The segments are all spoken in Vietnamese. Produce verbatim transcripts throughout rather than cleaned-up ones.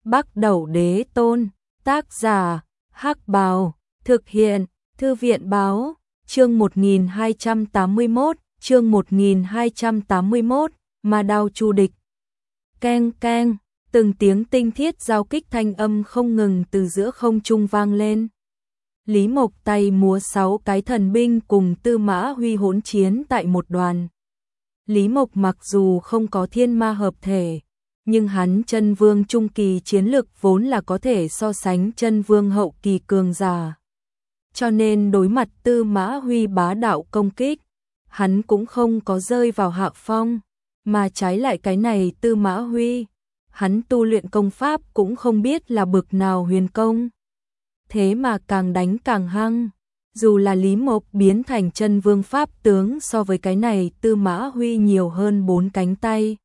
Bắc Đẩu Đế Tôn, tác giả, Hắc Bào, thực hiện, Thư viện báo, chương một nghìn hai trăm tám mươi mốt, chương một nghìn hai trăm tám mươi mốt, Ma Đao Chu Địch. Keng keng, từng tiếng tinh thiết giao kích thanh âm không ngừng từ giữa không trung vang lên. Lý Mộc tay múa sáu cái thần binh cùng Tư Mã Huy hỗn chiến tại một đoàn. Lý Mộc mặc dù không có thiên ma hợp thể, nhưng hắn chân vương trung kỳ chiến lực vốn là có thể so sánh chân vương hậu kỳ cường giả. Cho nên đối mặt Tư Mã Huy bá đạo công kích, hắn cũng không có rơi vào hạ phong, mà trái lại cái này Tư Mã Huy, hắn tu luyện công pháp cũng không biết là bực nào huyền công. Thế mà càng đánh càng hăng, dù là Lý Mộc biến thành chân vương pháp tướng so với cái này Tư Mã Huy nhiều hơn bốn cánh tay.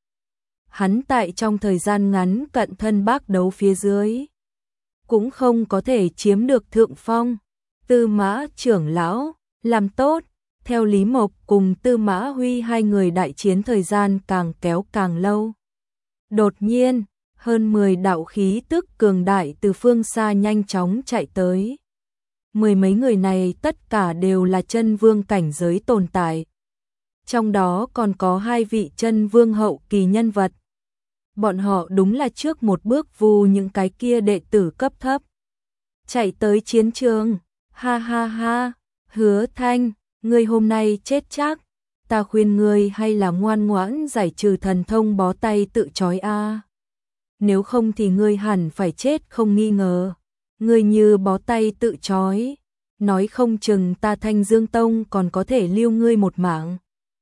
Hắn tại trong thời gian ngắn cận thân bác đấu phía dưới, cũng không có thể chiếm được thượng phong. Tư Mã trưởng lão, làm tốt, theo Lý Mộc cùng Tư Mã Huy hai người đại chiến thời gian càng kéo càng lâu. Đột nhiên, hơn mười đạo khí tức cường đại từ phương xa nhanh chóng chạy tới. Mười mấy người này tất cả đều là chân vương cảnh giới tồn tại. Trong đó còn có hai vị chân vương hậu kỳ nhân vật. Bọn họ đúng là trước một bước vu những cái kia đệ tử cấp thấp. Chạy tới chiến trường, ha ha ha, Hứa Thanh, ngươi hôm nay chết chắc. Ta khuyên ngươi hay là ngoan ngoãn giải trừ thần thông bó tay tự trói a. Nếu không thì ngươi hẳn phải chết không nghi ngờ. Ngươi như bó tay tự trói, nói không chừng ta Thanh Dương Tông còn có thể lưu ngươi một mạng.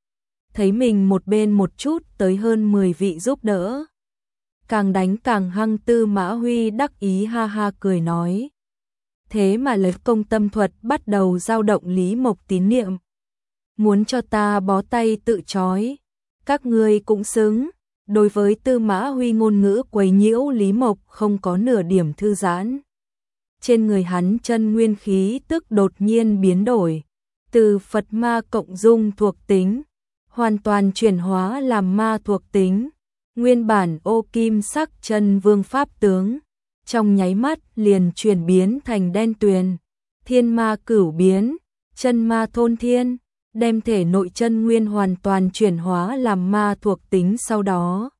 Thấy mình một bên một chút tới hơn mười vị giúp đỡ. Càng đánh càng hăng, Tư Mã Huy đắc ý ha ha cười nói. Thế mà lấy công tâm thuật bắt đầu dao động Lý Mộc tín niệm. Muốn cho ta bó tay tự trói, các ngươi cũng xứng. Đối với Tư Mã Huy ngôn ngữ quấy nhiễu, Lý Mộc không có nửa điểm thư giãn. Trên người hắn chân nguyên khí tức đột nhiên biến đổi, từ Phật ma cộng dung thuộc tính, hoàn toàn chuyển hóa làm ma thuộc tính. Nguyên bản ô kim sắc chân vương pháp tướng, trong nháy mắt liền chuyển biến thành đen tuyền, thiên ma cửu biến, chân ma thôn thiên, đem thể nội chân nguyên hoàn toàn chuyển hóa làm ma thuộc tính. Sau đó,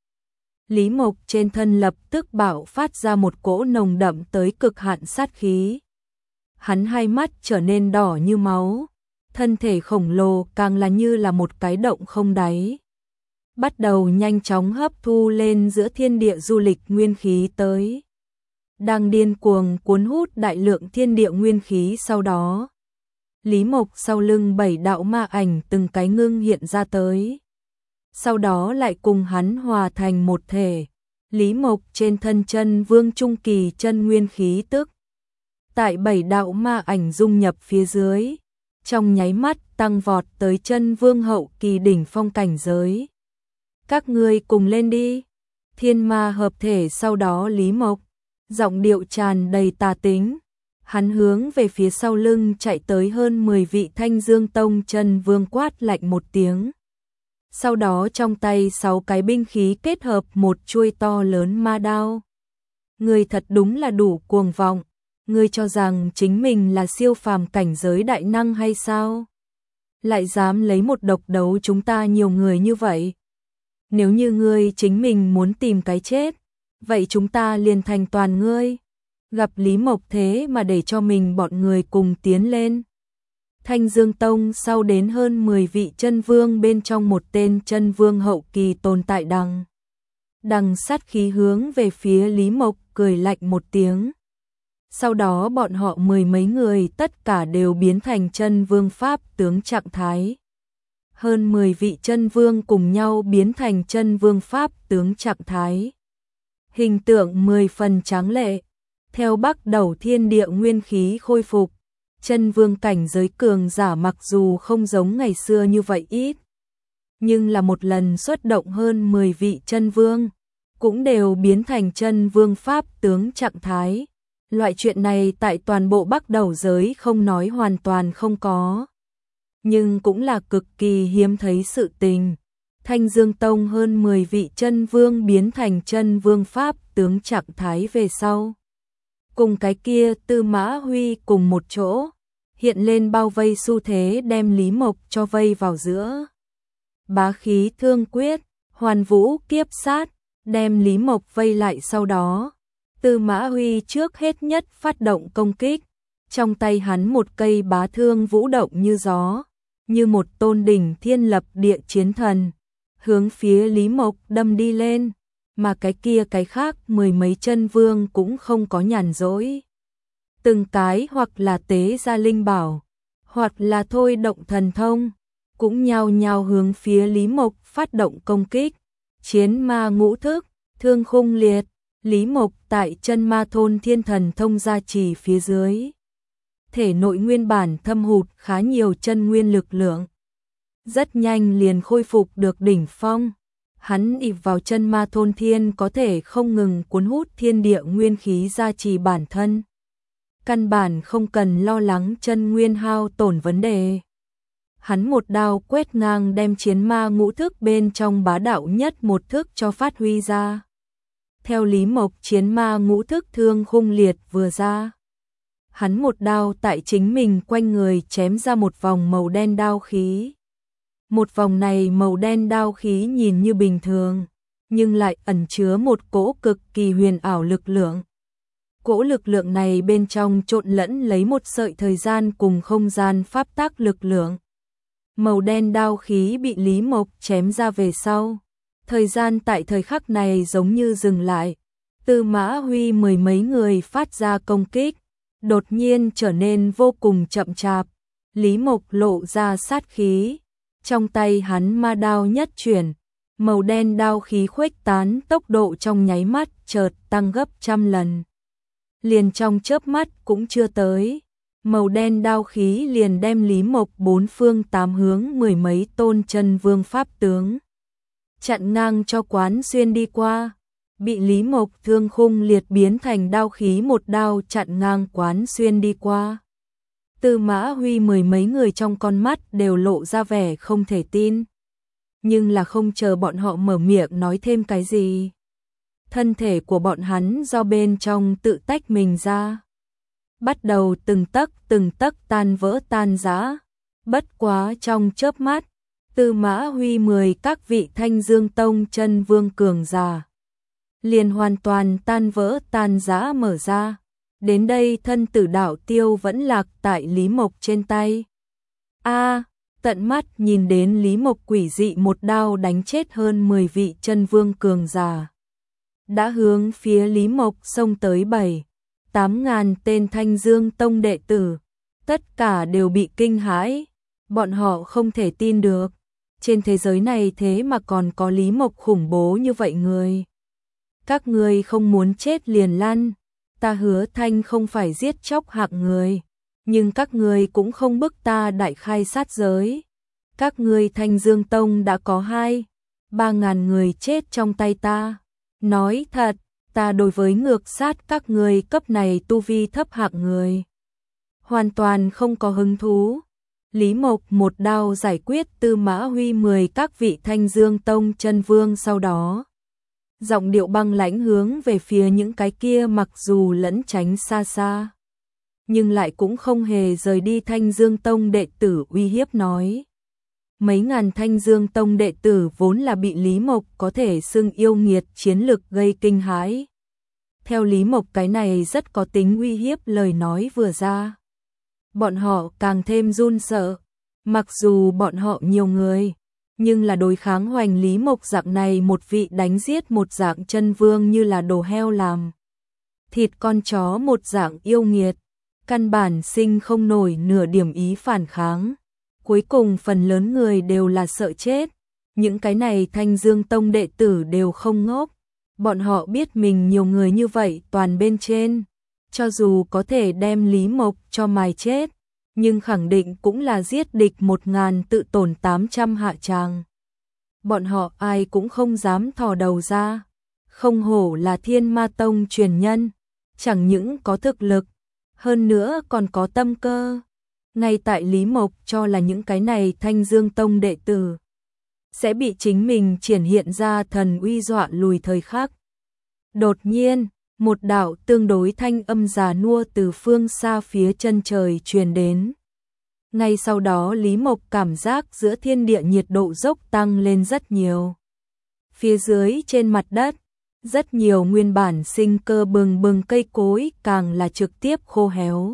Lý Mộc trên thân lập tức bạo phát ra một cỗ nồng đậm tới cực hạn sát khí. Hắn hai mắt trở nên đỏ như máu, thân thể khổng lồ càng là như là một cái động không đáy. Bắt đầu nhanh chóng hấp thu lên giữa thiên địa du lịch nguyên khí tới. Đang điên cuồng cuốn hút đại lượng thiên địa nguyên khí. Sau đó, Lý Mộc sau lưng bảy đạo ma ảnh từng cái ngưng hiện ra tới. Sau đó lại cùng hắn hòa thành một thể. Lý Mộc trên thân chân vương trung kỳ chân nguyên khí tức, tại bảy đạo ma ảnh dung nhập phía dưới, trong nháy mắt tăng vọt tới chân vương hậu kỳ đỉnh phong cảnh giới. Các ngươi cùng lên đi. Thiên ma hợp thể. Sau đó Lý Mộc, giọng điệu tràn đầy tà tính, hắn hướng về phía sau lưng chạy tới hơn mười vị Thanh Dương Tông chân vương quát lạnh một tiếng. Sau đó trong tay sáu cái binh khí kết hợp một chuôi to lớn ma đao. Ngươi thật đúng là đủ cuồng vọng, ngươi cho rằng chính mình là siêu phàm cảnh giới đại năng hay sao? Lại dám lấy một độc đấu chúng ta nhiều người như vậy? Nếu như ngươi chính mình muốn tìm cái chết, vậy chúng ta liền thành toàn ngươi. Gặp Lý Mộc thế mà để cho mình bọn người cùng tiến lên. Thanh Dương Tông sau đến hơn mười vị chân vương bên trong một tên chân vương hậu kỳ tồn tại đằng. Đằng sát khí hướng về phía Lý Mộc cười lạnh một tiếng. Sau đó bọn họ mười mấy người tất cả đều biến thành chân vương pháp tướng trạng thái. Hơn mười vị chân vương cùng nhau biến thành chân vương pháp tướng trạng thái. Hình tượng mười phần tráng lệ. Theo Bắc Đẩu thiên địa nguyên khí khôi phục, chân vương cảnh giới cường giả mặc dù không giống ngày xưa như vậy ít, nhưng là một lần xuất động hơn mười vị chân vương, cũng đều biến thành chân vương pháp tướng trạng thái. Loại chuyện này tại toàn bộ Bắc Đẩu giới không nói hoàn toàn không có, nhưng cũng là cực kỳ hiếm thấy sự tình. Thanh Dương Tông hơn mười vị chân vương biến thành chân vương pháp tướng trạng thái về sau. Cùng cái kia Tư Mã Huy cùng một chỗ, hiện lên bao vây xu thế đem Lý Mộc cho vây vào giữa. Bá khí thương quyết, hoàn vũ kiếp sát, đem Lý Mộc vây lại sau đó. Tư Mã Huy trước hết nhất phát động công kích, trong tay hắn một cây bá thương vũ động như gió, như một tôn đỉnh thiên lập địa chiến thần, hướng phía Lý Mộc đâm đi lên, mà cái kia cái khác mười mấy chân vương cũng không có nhàn rỗi. Từng cái hoặc là tế ra linh bảo, hoặc là thôi động thần thông, cũng nhao nhao hướng phía Lý Mộc phát động công kích. Chiến ma ngũ thức, thương khung liệt, Lý Mộc tại chân ma thôn thiên thần thông gia trì phía dưới. Thể nội nguyên bản thâm hụt khá nhiều chân nguyên lực lượng. Rất nhanh liền khôi phục được đỉnh phong. Hắn ỷ vào chân ma thôn thiên có thể không ngừng cuốn hút thiên địa nguyên khí gia trì bản thân. Căn bản không cần lo lắng chân nguyên hao tổn vấn đề. Hắn một đao quét ngang đem chiến ma ngũ thức bên trong bá đạo nhất một thức cho phát huy ra. Theo Lý Mộc chiến ma ngũ thức thương khung liệt vừa ra. Hắn một đao tại chính mình quanh người chém ra một vòng màu đen đao khí. Một vòng này màu đen đao khí nhìn như bình thường, nhưng lại ẩn chứa một cỗ cực kỳ huyền ảo lực lượng. Cỗ lực lượng này bên trong trộn lẫn lấy một sợi thời gian cùng không gian pháp tắc lực lượng. Màu đen đao khí bị Lý Mộc chém ra về sau. Thời gian tại thời khắc này giống như dừng lại. Tư Mã Huy mười mấy người phát ra công kích, đột nhiên trở nên vô cùng chậm chạp. Lý Mộc lộ ra sát khí. Trong tay hắn ma đao nhất chuyển, màu đen đao khí khuếch tán tốc độ trong nháy mắt chợt tăng gấp trăm lần. Liền trong chớp mắt cũng chưa tới, màu đen đao khí liền đem Lý Mộc bốn phương tám hướng mười mấy tôn chân vương pháp tướng chặn ngang cho quán xuyên đi qua, bị Lý Mộc thương khung liệt biến thành đao khí một đao chặn ngang quán xuyên đi qua. Tư Mã Huy mười mấy người trong con mắt đều lộ ra vẻ không thể tin. Nhưng là không chờ bọn họ mở miệng nói thêm cái gì. Thân thể của bọn hắn do bên trong tự tách mình ra. Bắt đầu từng tấc từng tấc tan vỡ tan rã. Bất quá trong chớp mắt, Tư Mã Huy mười các vị Thanh Dương Tông chân vương cường giả liền hoàn toàn tan vỡ tan rã mở ra. Đến đây thân tử đạo tiêu vẫn lạc tại Lý Mộc trên tay. A, tận mắt nhìn đến Lý Mộc quỷ dị một đao đánh chết hơn mười vị chân vương cường giả. Đã hướng phía Lý Mộc xông tới bảy, tám ngàn tên Thanh Dương Tông đệ tử. Tất cả đều bị kinh hãi. Bọn họ không thể tin được. Trên thế giới này thế mà còn có Lý Mộc khủng bố như vậy người. Các người không muốn chết liền lăn. Ta Hứa Thanh không phải giết chóc hạng người, nhưng các người cũng không bức ta đại khai sát giới. Các người Thanh Dương Tông đã có hai, ba ngàn người chết trong tay ta. Nói thật, ta đối với ngược sát các người cấp này tu vi thấp hạng người hoàn toàn không có hứng thú. Lý Mộc một đao giải quyết Tư Mã Huy mười các vị Thanh Dương Tông chân vương sau đó. Giọng điệu băng lãnh hướng về phía những cái kia mặc dù lẫn tránh xa xa, nhưng lại cũng không hề rời đi Thanh Dương Tông đệ tử uy hiếp nói. Mấy ngàn Thanh Dương Tông đệ tử vốn là bị Lý Mộc có thể xưng yêu nghiệt chiến lực gây kinh hãi. Theo Lý Mộc cái này rất có tính uy hiếp lời nói vừa ra. Bọn họ càng thêm run sợ, mặc dù bọn họ nhiều người, nhưng là đối kháng Hoành Lý Mộc dạng này một vị đánh giết một dạng chân vương như là đồ heo làm. Thịt con chó một dạng yêu nghiệt, căn bản sinh không nổi nửa điểm ý phản kháng. Cuối cùng phần lớn người đều là sợ chết. Những cái này Thanh Dương Tông đệ tử đều không ngốc. Bọn họ biết mình nhiều người như vậy toàn bên trên. Cho dù có thể đem Lý Mộc cho mài chết, nhưng khẳng định cũng là giết địch một ngàn tự tổn tám trăm hạ tràng. Bọn họ ai cũng không dám thò đầu ra. Không hổ là Thiên Ma Tông truyền nhân, chẳng những có thực lực, hơn nữa còn có tâm cơ. Ngay tại Lý Mộc cho là những cái này Thanh Dương Tông đệ tử sẽ bị chính mình triển hiện ra thần uy dọa lùi thời khắc. Đột nhiên, một đạo tương đối thanh âm già nua từ phương xa phía chân trời truyền đến. Ngay sau đó Lý Mộc cảm giác giữa thiên địa nhiệt độ dốc tăng lên rất nhiều. Phía dưới trên mặt đất, rất nhiều nguyên bản sinh cơ bừng bừng cây cối càng là trực tiếp khô héo.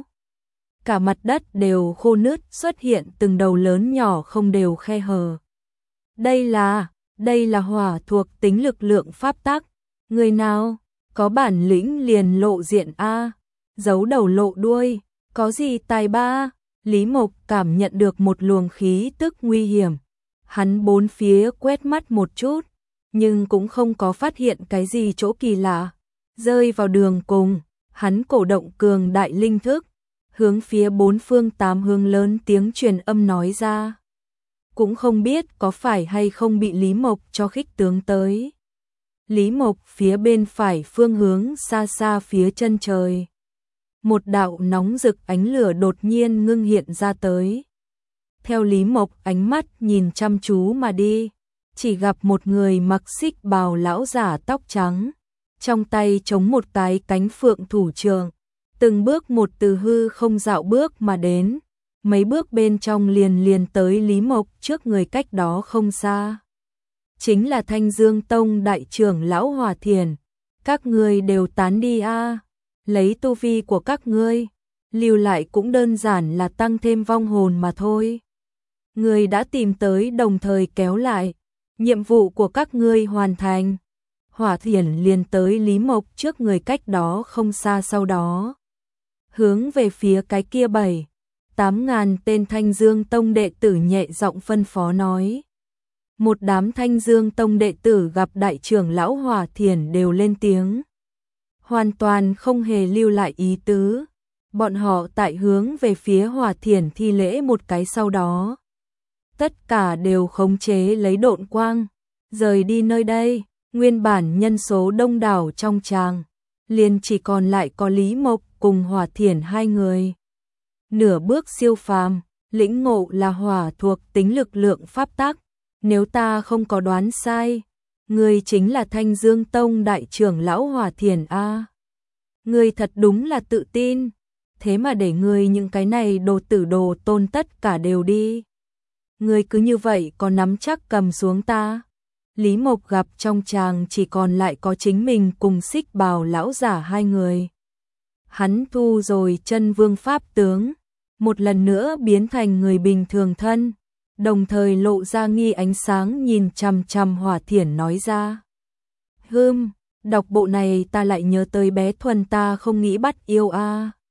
Cả mặt đất đều khô nứt, xuất hiện từng đầu lớn nhỏ không đều khe hở. Đây là, đây là hỏa thuộc tính lực lượng pháp tắc. Người nào có bản lĩnh liền lộ diện a, giấu đầu lộ đuôi, có gì tài ba? Lý Mộc cảm nhận được một luồng khí tức nguy hiểm. Hắn bốn phía quét mắt một chút, nhưng cũng không có phát hiện cái gì chỗ kỳ lạ. Rơi vào đường cùng, hắn cổ động cường đại linh thức, hướng phía bốn phương tám hướng lớn tiếng truyền âm nói ra. Cũng không biết có phải hay không bị Lý Mộc cho khích tướng tới. Lý Mộc phía bên phải phương hướng xa xa phía chân trời. Một đạo nóng rực ánh lửa đột nhiên ngưng hiện ra tới. Theo Lý Mộc ánh mắt nhìn chăm chú mà đi, chỉ gặp một người mặc xích bào lão giả tóc trắng, trong tay chống một cái cánh phượng thủ trường, từng bước một từ hư không dạo bước mà đến, mấy bước bên trong liền liền tới Lý Mộc trước người cách đó không xa. Chính là Thanh Dương Tông đại trưởng lão Hòa Thiền, các ngươi đều tán đi a, lấy tu vi của các ngươi, lưu lại cũng đơn giản là tăng thêm vong hồn mà thôi. Ngươi đã tìm tới đồng thời kéo lại, nhiệm vụ của các ngươi hoàn thành. Hỏa Thiền liền tới Lý Mộc trước người cách đó không xa, sau đó hướng về phía cái kia bảy, tám ngàn tên Thanh Dương Tông đệ tử nhẹ giọng phân phó nói. Một đám Thanh Dương Tông đệ tử gặp đại trưởng lão Hỏa Thiền đều lên tiếng. Hoàn toàn không hề lưu lại ý tứ. Bọn họ tại hướng về phía Hỏa Thiền thi lễ một cái, sau đó tất cả đều khống chế lấy độn quang, rời đi nơi đây. Nguyên bản nhân số đông đảo trong tràng, liền chỉ còn lại có Lý Mộc cùng Hỏa Thiền hai người. Nửa bước siêu phàm, lĩnh ngộ là hỏa thuộc tính lực lượng pháp tắc. Nếu ta không có đoán sai, ngươi chính là Thanh Dương Tông đại trưởng lão Hỏa Thiền a. Ngươi thật đúng là tự tin, thế mà để ngươi những cái này đồ tử đồ tôn tất cả đều đi. Ngươi cứ như vậy có nắm chắc cầm xuống ta? Lý Mộc gặp trong tràng chỉ còn lại có chính mình cùng xích bào lão giả hai người. Hắn thu rồi chân vương pháp tướng, một lần nữa biến thành người bình thường thân, đồng thời lộ ra nghi ánh sáng nhìn chằm chằm Hỏa Thiển nói ra. Hừm, đọc bộ này ta lại nhớ tới bé Thuần ta không nghĩ bắt yêu a.